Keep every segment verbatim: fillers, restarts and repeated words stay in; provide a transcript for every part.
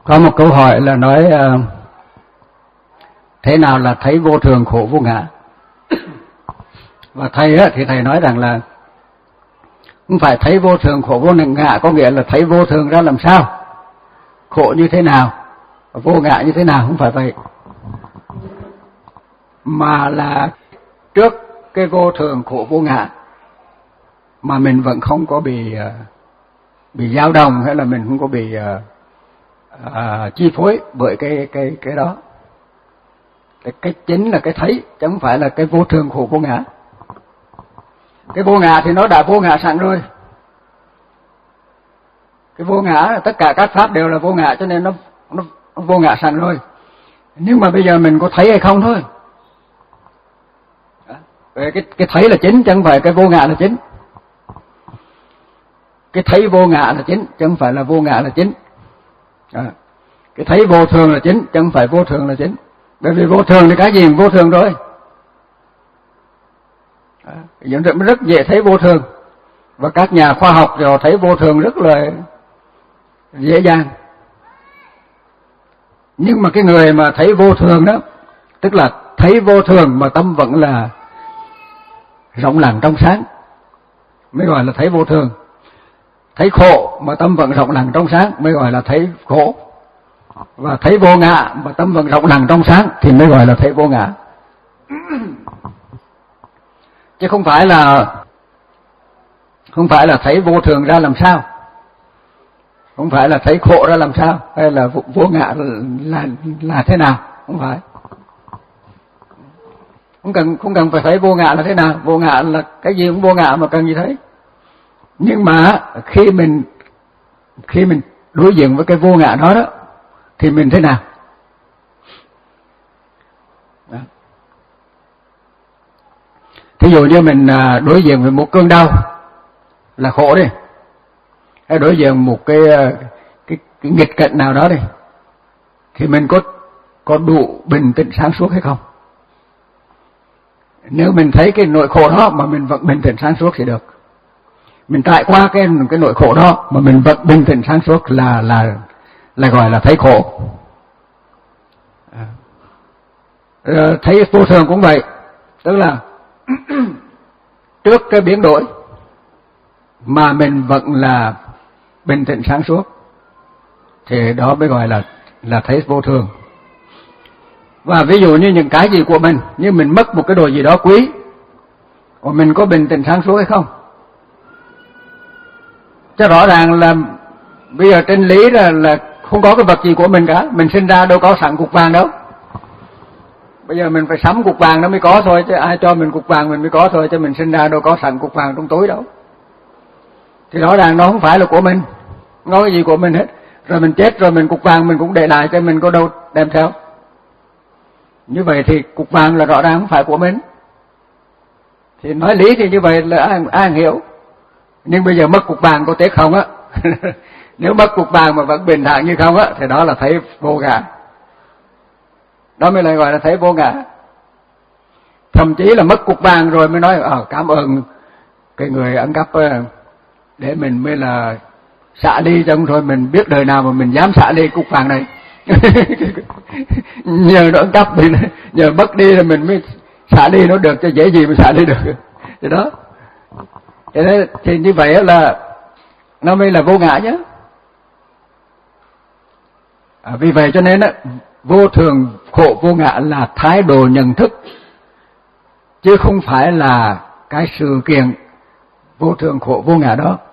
Có một câu hỏi là nói uh, thế nào là thấy vô thường khổ vô ngã? Và thầy á, thì thầy nói rằng là không phải thấy vô thường khổ vô ngã, có nghĩa là thấy vô thường ra làm sao, khổ như thế nào, vô ngã như thế nào, không phải vậy. Mà là trước cái vô thường khổ vô ngã mà mình vẫn không có bị uh, bị dao động, hay là mình không có bị uh, uh, chi phối bởi cái cái cái đó. Cái, cái chính là cái thấy, chứ không phải là cái vô thường khổ vô ngã. Cái vô ngã thì nó đã vô ngã sẵn rồi. Cái vô ngã, tất cả các pháp đều là vô ngã, cho nên nó, nó, nó vô ngã sẵn rồi. Nhưng mà bây giờ mình có thấy hay không thôi. Cái, cái thấy là chính, chứ không phải cái vô ngã là chính. Cái thấy vô ngã là chính, chứ không phải là vô ngã là chính. À, cái thấy vô thường là chính, chứ không phải vô thường là chính. Bởi vì vô thường thì cái gì cũng vô thường rồi. À, rất dễ thấy vô thường. Và các nhà khoa học rồi thấy vô thường rất là dễ dàng. Nhưng mà cái người mà thấy vô thường đó, tức là thấy vô thường mà tâm vẫn là rộng lặng trong sáng, mới gọi là thấy vô thường. Thấy khổ mà tâm vẫn rộng lặng trong sáng mới gọi là thấy khổ. Và thấy vô ngã mà tâm vẫn rộng lặng trong sáng thì mới gọi là thấy vô ngã. Chứ không phải là không phải là thấy vô thường ra làm sao, không phải là thấy khổ ra làm sao, hay là vô ngã là, là, là thế nào, không phải. Không cần không cần phải thấy vô ngã là thế nào, vô ngã là cái gì cũng vô ngã mà cần gì thấy. Nhưng mà khi mình khi mình đối diện với cái vô ngã đó đó thì mình thế nào? Đó. Thí dụ như mình đối diện với một cơn đau là khổ đi, hay đối diện một cái cái, cái nghịch cảnh nào đó đi, thì mình có có đủ bình tĩnh sáng suốt hay không? Nếu mình thấy cái nỗi khổ đó mà mình vẫn bình tĩnh sáng suốt thì được. Mình trải qua cái cái nỗi khổ đó mà mình vẫn bình tĩnh sáng suốt là là là gọi là thấy khổ. À. Rồi thấy vô thường cũng vậy, tức là trước cái biến đổi mà mình vẫn là bình tĩnh sáng suốt thì đó mới gọi là là thấy vô thường. Và ví dụ như những cái gì của mình, như mình mất một cái đồ gì đó quý, và mình có bình tĩnh sáng suốt hay không? Cho rõ ràng là bây giờ trên lý là, là không có cái vật gì của mình cả, mình sinh ra đâu có sẵn cục vàng đâu. Bây giờ mình phải sắm cục vàng nó mới có thôi, chứ ai cho mình cục vàng mình mới có thôi, chứ mình sinh ra đâu có sẵn cục vàng trong túi đâu. Thì rõ ràng nó không phải là của mình, không có cái gì của mình hết. Rồi mình chết rồi mình cục vàng mình cũng để lại, cho mình có đâu đem theo. Như vậy thì cục vàng là rõ ràng không phải của mình. Thì nói lý thì như vậy là ai, ai hiểu. Nhưng bây giờ mất cục vàng có tiếc không á? Nếu mất cục vàng mà vẫn bình thản như không á, thì đó là thấy vô ngã. Đó mới lại gọi là thấy vô ngã. Thậm chí là mất cục vàng rồi mới nói ờ cảm ơn cái người ăn cắp để mình mới là xả ly, trong rồi mình biết đời nào mà mình dám xả ly cục vàng này. Nhờ nó ăn cắp thì nhờ mất đi là mình mới xả ly nó được, cho dễ gì mà xả ly được. Thì đó. Thì, đấy, thì như vậy là nó mới là vô ngã nhé. À, vì vậy cho nên á, vô thường khổ vô ngã là thái độ nhận thức, chứ không phải là cái sự kiện vô thường khổ vô ngã đó.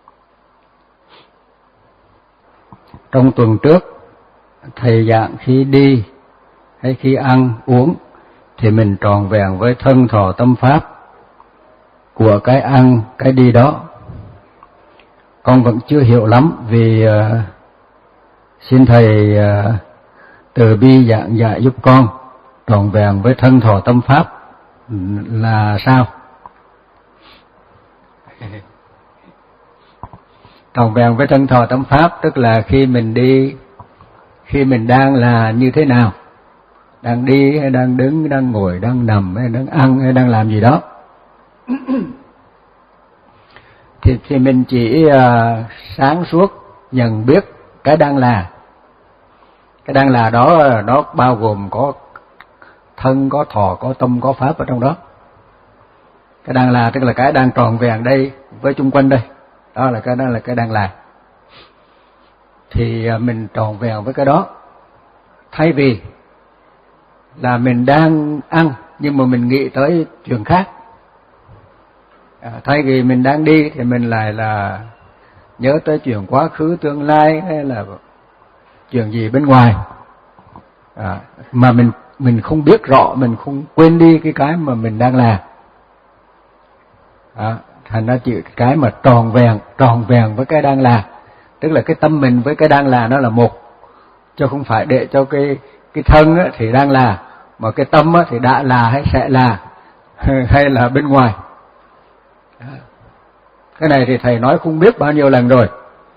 Trong tuần trước, thầy giảng khi đi hay khi ăn uống thì mình trọn vẹn với thân thọ tâm pháp của cái ăn, cái đi đó. Con vẫn chưa hiểu lắm, vì uh, xin thầy uh, từ bi giảng dạy giúp con trọn vẹn với thân thọ tâm pháp là sao? Trọn vẹn với thân thọ tâm pháp tức là khi mình đi, khi mình đang là như thế nào, đang đi hay đang đứng, đang ngồi, đang nằm hay đang ăn hay đang làm gì đó. thì, thì mình chỉ uh, sáng suốt nhận biết cái đang là, Cái đang là đó nó bao gồm có thân, có thọ, có tâm, có pháp ở trong đó. Cái đang là tức là cái đang tròn vẹn đây với chung quanh đây, đó là cái đó là cái đang là. Thì mình tròn vẹn với cái đó, thay vì là mình đang ăn nhưng mà mình nghĩ tới chuyện khác. À, thay vì mình đang đi thì mình lại là nhớ tới chuyện quá khứ tương lai hay là chuyện gì bên ngoài, à, mà mình mình không biết rõ, mình không quên đi cái cái mà mình đang làm. À, thành ra chỉ cái mà tròn vẹn tròn vẹn với cái đang là, tức là cái tâm mình với cái đang là nó là một, chứ không phải để cho cái cái thân á, thì đang là, mà cái tâm á, thì đã là hay sẽ là hay là bên ngoài. Cái này thì thầy nói không biết bao nhiêu lần rồi.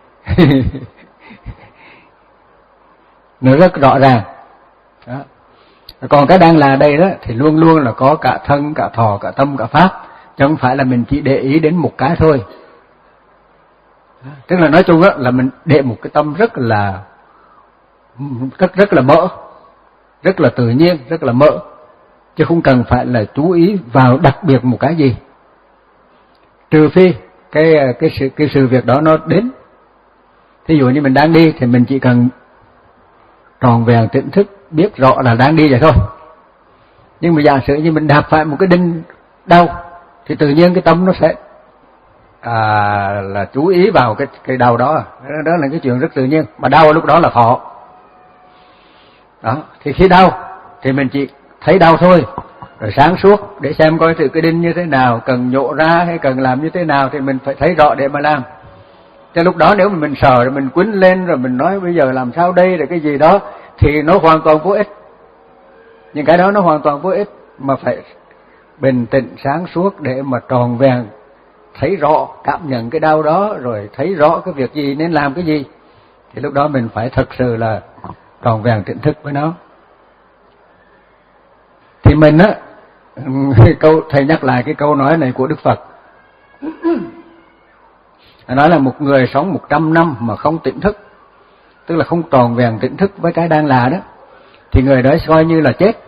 Nó rất rõ ràng. Đó. Còn cái đang là đây đó thì luôn luôn là có cả thân, cả thọ, cả tâm, cả pháp, chứ không phải là mình chỉ để ý đến một cái thôi. Đó. Tức là nói chung đó là mình để một cái tâm rất là rất rất là mở, rất là tự nhiên, rất là mở, chứ không cần phải là chú ý vào đặc biệt một cái gì. Trừ phi cái cái sự cái sự việc đó nó đến. Thí dụ như mình đang đi thì mình chỉ cần tròn vẹn tỉnh thức, biết rõ là đang đi vậy thôi. Nhưng mà giả sử như mình đạp phải một cái đinh đau thì tự nhiên cái tâm nó sẽ à, là chú ý vào cái cái đau đó. Đó là cái chuyện rất tự nhiên, mà đau lúc đó là thọ. Đó, thì khi đau thì mình chỉ thấy đau thôi, rồi sáng suốt để xem coi thử cái đinh như thế nào, cần nhổ ra hay cần làm như thế nào thì mình phải thấy rõ để mà làm. Cho lúc đó nếu mà mình sợ rồi mình quýnh lên rồi mình nói bây giờ làm sao đây rồi cái gì đó thì nó hoàn toàn vô ích. Nhưng cái đó nó hoàn toàn vô ích, mà phải bình tĩnh sáng suốt để mà tròn vẹn thấy rõ, cảm nhận cái đau đó, rồi thấy rõ cái việc gì nên làm cái gì, thì lúc đó mình phải thật sự là tròn vẹn tỉnh thức với nó. Thì mình á, câu thầy nhắc lại cái câu nói này của Đức Phật. Nói là một người sống một trăm năm mà không tỉnh thức, tức là không tròn vẹn tỉnh thức với cái đang là đó, thì người đó coi như là chết.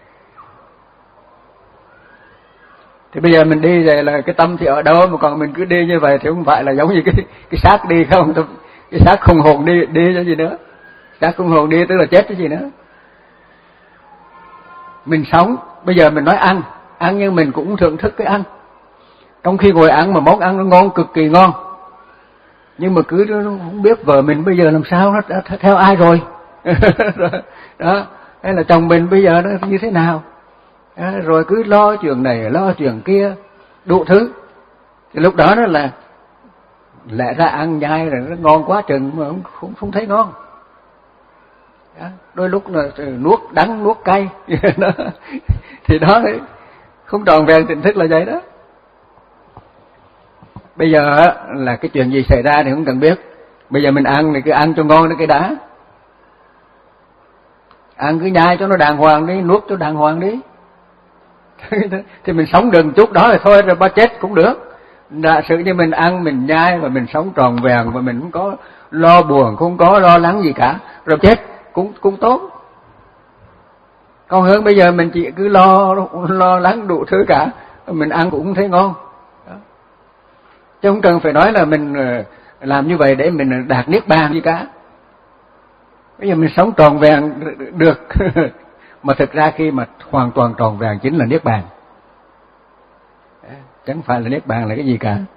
Thì bây giờ mình đi vậy là cái tâm thì ở đâu, mà còn mình cứ đi như vậy thì không phải là giống như cái cái xác đi không? Cái xác không hồn đi, đi cho gì nữa? Xác không hồn đi tức là chết cái gì nữa? Mình sống, bây giờ mình nói ăn, ăn nhưng mình cũng thưởng thức cái ăn. Trong khi ngồi ăn mà món ăn nó ngon, cực kỳ ngon, nhưng mà cứ không biết vợ mình bây giờ làm sao, nó đã theo ai rồi. Đó, hay là chồng mình bây giờ nó như thế nào. Đó, rồi cứ lo chuyện này, lo chuyện kia, đủ thứ. Thì lúc đó nó là lẽ ra ăn nhai rồi nó ngon quá chừng mà không, không, không thấy ngon. Đó, đôi lúc là nuốt đắng, nuốt cay. Đó. Thì đó không tròn vẹn tỉnh thức là vậy đó. Bây giờ là cái chuyện gì xảy ra thì không cần biết. Bây giờ mình ăn thì cứ ăn cho ngon cái đã. Ăn cứ nhai cho nó đàng hoàng đi, nuốt cho đàng hoàng đi. Thì mình sống được chút đó rồi thôi, rồi ba chết cũng được. Giả sử như mình ăn, mình nhai và mình sống tròn vẹn và mình không có lo buồn, không có lo lắng gì cả, rồi chết cũng cũng tốt. Còn hơn bây giờ mình chỉ cứ lo lo lắng đủ thứ cả, mình ăn cũng không thấy ngon. Đó. Chứ không cần phải nói là mình làm như vậy để mình đạt niết bàn gì cả. Bây giờ mình sống tròn vẹn được. Mà thực ra khi mà hoàn toàn tròn vẹn chính là niết bàn. Chẳng phải là niết bàn là cái gì cả.